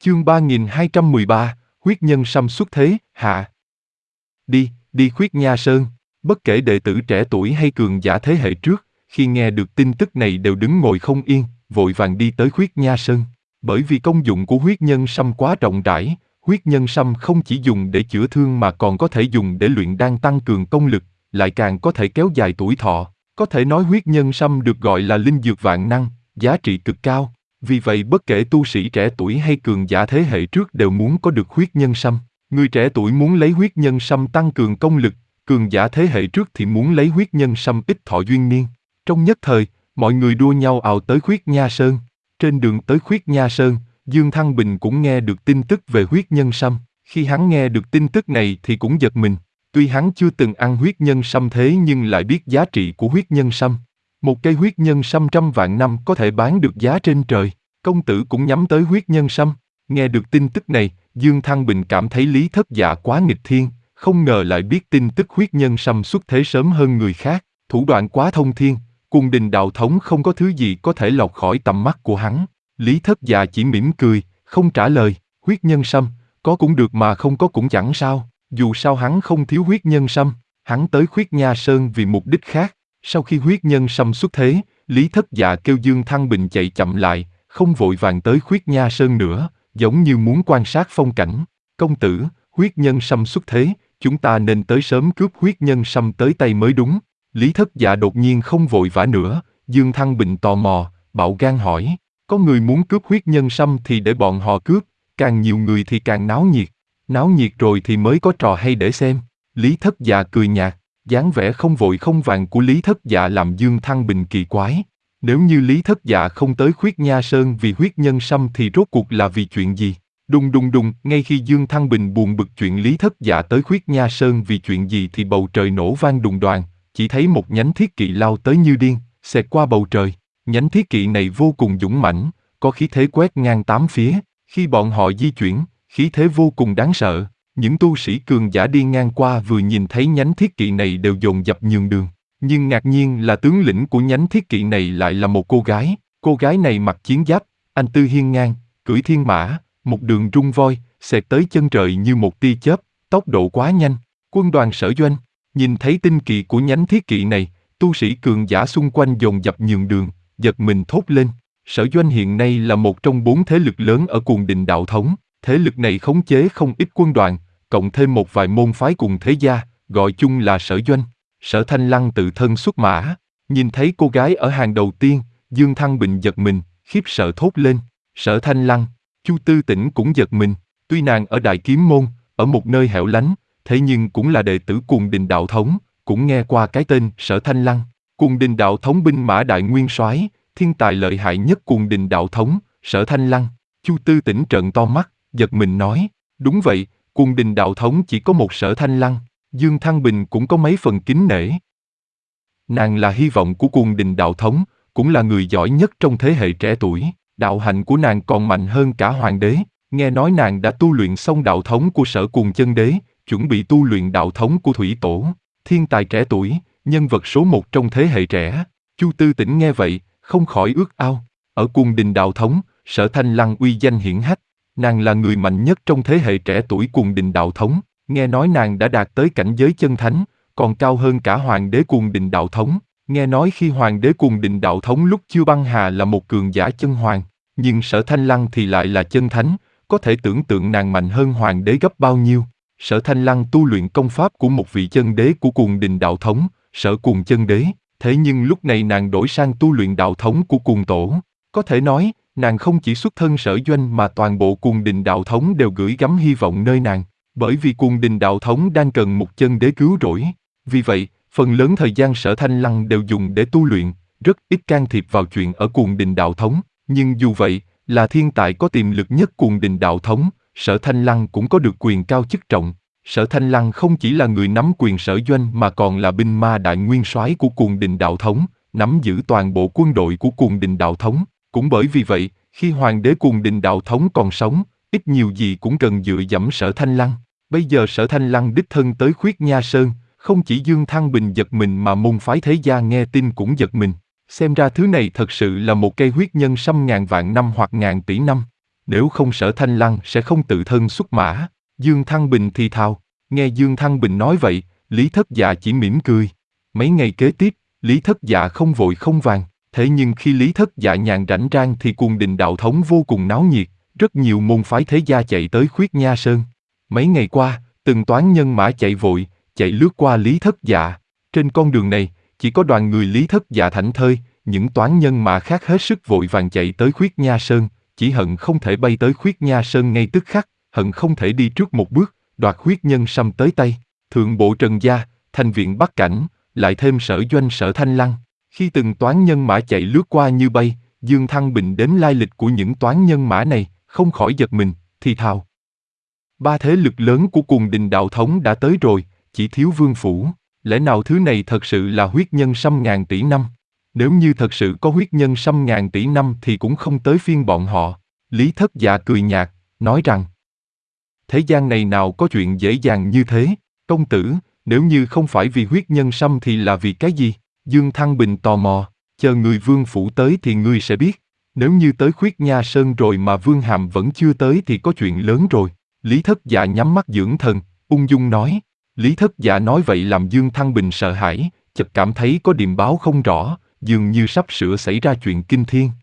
Chương 3213, huyết nhân sâm xuất thế, hạ. Đi Khuyết Nha Sơn. Bất kể đệ tử trẻ tuổi hay cường giả thế hệ trước, khi nghe được tin tức này đều đứng ngồi không yên, vội vàng đi tới Khuyết Nha Sơn. Bởi vì công dụng của huyết nhân sâm quá rộng rãi, huyết nhân sâm không chỉ dùng để chữa thương mà còn có thể dùng để luyện đan tăng cường công lực, lại càng có thể kéo dài tuổi thọ. Có thể nói huyết nhân sâm được gọi là linh dược vạn năng, giá trị cực cao. Vì vậy bất kể tu sĩ trẻ tuổi hay cường giả thế hệ trước đều muốn có được huyết nhân sâm. Người trẻ tuổi muốn lấy huyết nhân sâm tăng cường công lực, cường giả thế hệ trước thì muốn lấy huyết nhân sâm ích thọ duyên niên. Trong nhất thời, mọi người đua nhau ào tới Khuyết Nha Sơn. Trên đường tới Khuyết Nha Sơn, Dương Thăng Bình cũng nghe được tin tức về huyết nhân sâm. Khi hắn nghe được tin tức này thì cũng giật mình. Tuy hắn chưa từng ăn huyết nhân sâm thế nhưng lại biết giá trị của huyết nhân sâm. Một cây huyết nhân sâm trăm vạn năm có thể bán được giá trên trời. Công tử cũng nhắm tới huyết nhân sâm. Nghe được tin tức này, Dương Thăng Bình cảm thấy Lý Thất Dạ quá nghịch thiên, không ngờ lại biết tin tức huyết nhân sâm xuất thế sớm hơn người khác, thủ đoạn quá thông thiên, Cung Đình đạo thống không có thứ gì có thể lọt khỏi tầm mắt của hắn. Lý Thất Dạ chỉ mỉm cười, không trả lời. Huyết nhân sâm, có cũng được mà không có cũng chẳng sao, dù sao hắn không thiếu huyết nhân sâm. Hắn tới Khuyết Nha Sơn vì mục đích khác. Sau khi huyết nhân sâm xuất thế, Lý Thất Dạ kêu Dương Thăng Bình chạy chậm lại, không vội vàng tới Khuyết Nha Sơn nữa, giống như muốn quan sát phong cảnh. Công tử, huyết nhân sâm xuất thế, chúng ta nên tới sớm cướp huyết nhân sâm tới tay mới đúng. Lý Thất Dạ đột nhiên không vội vã nữa, Dương Thăng Bình tò mò, bạo gan hỏi, có người muốn cướp huyết nhân sâm thì để bọn họ cướp, càng nhiều người thì càng náo nhiệt rồi thì mới có trò hay để xem. Lý Thất Dạ cười nhạt, dáng vẻ không vội không vàng của Lý Thất Dạ làm Dương Thăng Bình kỳ quái. Nếu như Lý Thất Dạ không tới Khuyết Nha Sơn vì huyết nhân sâm thì rốt cuộc là vì chuyện gì? Đùng đùng đùng, ngay khi Dương Thăng Bình buồn bực chuyện Lý Thất Dạ tới Khuyết Nha Sơn vì chuyện gì thì bầu trời nổ vang đùng đoàng, chỉ thấy một nhánh thiết kỵ lao tới như điên, xẹt qua bầu trời. Nhánh thiết kỵ này vô cùng dũng mãnh, có khí thế quét ngang tám phía. Khi bọn họ di chuyển, khí thế vô cùng đáng sợ. Những tu sĩ cường giả đi ngang qua vừa nhìn thấy nhánh thiết kỵ này đều dồn dập nhường đường. Nhưng ngạc nhiên là tướng lĩnh của nhánh thiết kỵ này lại là một cô gái. Cô gái này mặc chiến giáp, anh tư hiên ngang, cưỡi thiên mã, một đường rung voi, xẹt tới chân trời như một tia chớp, tốc độ quá nhanh. Quân đoàn Sở Doanh, nhìn thấy tinh kỳ của nhánh thiết kỵ này, tu sĩ cường giả xung quanh dồn dập nhường đường, giật mình thốt lên. Sở Doanh hiện nay là một trong 4 thế lực lớn ở Cuồng Đình đạo thống. Thế lực này khống chế không ít quân đoàn, cộng thêm một vài môn phái cùng thế gia, gọi chung là Sở Doanh. Sở Thanh Lăng tự thân xuất mã, nhìn thấy cô gái ở hàng đầu tiên, Dương Thăng Bình giật mình, khiếp sợ thốt lên. Sở Thanh Lăng, Chu Tư Tĩnh cũng giật mình, tuy nàng ở Đại Kiếm Môn, ở một nơi hẻo lánh, thế nhưng cũng là đệ tử Cuồng Đình đạo thống, cũng nghe qua cái tên Sở Thanh Lăng. Cuồng Đình đạo thống binh mã đại nguyên soái, thiên tài lợi hại nhất Cuồng Đình đạo thống, Sở Thanh Lăng. Chu Tư Tĩnh trợn to mắt, giật mình nói, đúng vậy, Cuồng Đình đạo thống chỉ có một Sở Thanh Lăng. Dương Thăng Bình cũng có mấy phần kính nể. Nàng là hy vọng của Cuồng Đình đạo thống, cũng là người giỏi nhất trong thế hệ trẻ tuổi. Đạo hạnh của nàng còn mạnh hơn cả hoàng đế. Nghe nói nàng đã tu luyện xong đạo thống của Sở Cuồng Chân Đế, chuẩn bị tu luyện đạo thống của Thủy Tổ. Thiên tài trẻ tuổi, nhân vật số 1 trong thế hệ trẻ. Chu Tư Tĩnh nghe vậy, không khỏi ước ao. Ở Cuồng Đình đạo thống, Sở Thanh Lăng uy danh hiển hách. Nàng là người mạnh nhất trong thế hệ trẻ tuổi Cuồng Đình đạo thống. Nghe nói nàng đã đạt tới cảnh giới chân thánh, còn cao hơn cả hoàng đế Cuồng Đình đạo thống. Nghe nói khi hoàng đế Cuồng Đình đạo thống lúc chưa băng hà là một cường giả chân hoàng, nhưng Sở Thanh Lăng thì lại là chân thánh, có thể tưởng tượng nàng mạnh hơn hoàng đế gấp bao nhiêu. Sở Thanh Lăng tu luyện công pháp của một vị chân đế của Cuồng Đình đạo thống, Sở Cuồng Chân Đế, thế nhưng lúc này nàng đổi sang tu luyện đạo thống của Cuồng Tổ. Có thể nói, nàng không chỉ xuất thân Sở Doanh mà toàn bộ Cuồng Đình đạo thống đều gửi gắm hy vọng nơi nàng. Bởi vì Cuồng Đình đạo thống đang cần một chân đế cứu rỗi. Vì vậy, phần lớn thời gian Sở Thanh Lăng đều dùng để tu luyện, rất ít can thiệp vào chuyện ở Cuồng Đình đạo thống. Nhưng dù vậy, là thiên tài có tiềm lực nhất Cuồng Đình đạo thống, Sở Thanh Lăng cũng có được quyền cao chức trọng. Sở Thanh Lăng không chỉ là người nắm quyền Sở Doanh mà còn là binh ma đại nguyên soái của Cuồng Đình đạo thống, nắm giữ toàn bộ quân đội của Cuồng Đình đạo thống. Cũng bởi vì vậy, khi hoàng đế Cuồng Đình đạo thống còn sống, ít nhiều gì cũng cần dựa dẫm Sở Thanh Lăng. Bây giờ Sở Thanh Lăng đích thân tới Khuyết Nha Sơn, không chỉ Dương Thăng Bình giật mình mà môn phái thế gia nghe tin cũng giật mình. Xem ra thứ này thật sự là một cây huyết nhân sâm ngàn vạn năm hoặc ngàn tỷ năm. nếu không Sở Thanh Lăng sẽ không tự thân xuất mã. Dương Thăng Bình thì thào. Nghe Dương Thăng Bình nói vậy, Lý Thất Dạ chỉ mỉm cười. Mấy ngày kế tiếp, Lý Thất Dạ không vội không vàng. Thế nhưng khi Lý Thất Dạ nhàn rảnh rang thì cuồng đình đạo thống vô cùng náo nhiệt, rất nhiều môn phái thế gia chạy tới Khuyết Nha Sơn. Mấy ngày qua, từng toán nhân mã chạy vội, chạy lướt qua Lý Thất Dạ. Trên con đường này, chỉ có đoàn người Lý Thất Dạ thảnh thơi, những toán nhân mã khác hết sức vội vàng chạy tới Khuyết Nha Sơn, chỉ hận không thể bay tới Khuyết Nha Sơn ngay tức khắc, hận không thể đi trước một bước, đoạt Huyết Nhân Sâm tới tay. Thượng bộ Trần Gia, Thành viện Bắc Cảnh, lại thêm Sở Doanh Sở Thanh Lăng. Khi từng toán nhân mã chạy lướt qua như bay, Dương Thăng Bình đếm lai lịch của những toán nhân mã này, không khỏi giật mình, thì thào. Ba thế lực lớn của Cuồng Đình đạo thống đã tới rồi, chỉ thiếu Vương Phủ. Lẽ nào thứ này thật sự là huyết nhân sâm ngàn tỷ năm? Nếu như thật sự có huyết nhân sâm ngàn tỷ năm thì cũng không tới phiên bọn họ. Lý Thất Dạ cười nhạt, nói rằng thế gian này nào có chuyện dễ dàng như thế, công tử, nếu như không phải vì huyết nhân sâm thì là vì cái gì? Dương Thăng Bình tò mò, chờ người Vương Phủ tới thì ngươi sẽ biết. Nếu như tới Khuyết Nha Sơn rồi mà Vương Hàm vẫn chưa tới thì có chuyện lớn rồi. Lý Thất Dạ nhắm mắt dưỡng thần, ung dung nói. Lý Thất Dạ nói vậy làm Dương Thăng Bình sợ hãi, chợt cảm thấy có điềm báo không rõ, dường như sắp sửa xảy ra chuyện kinh thiên.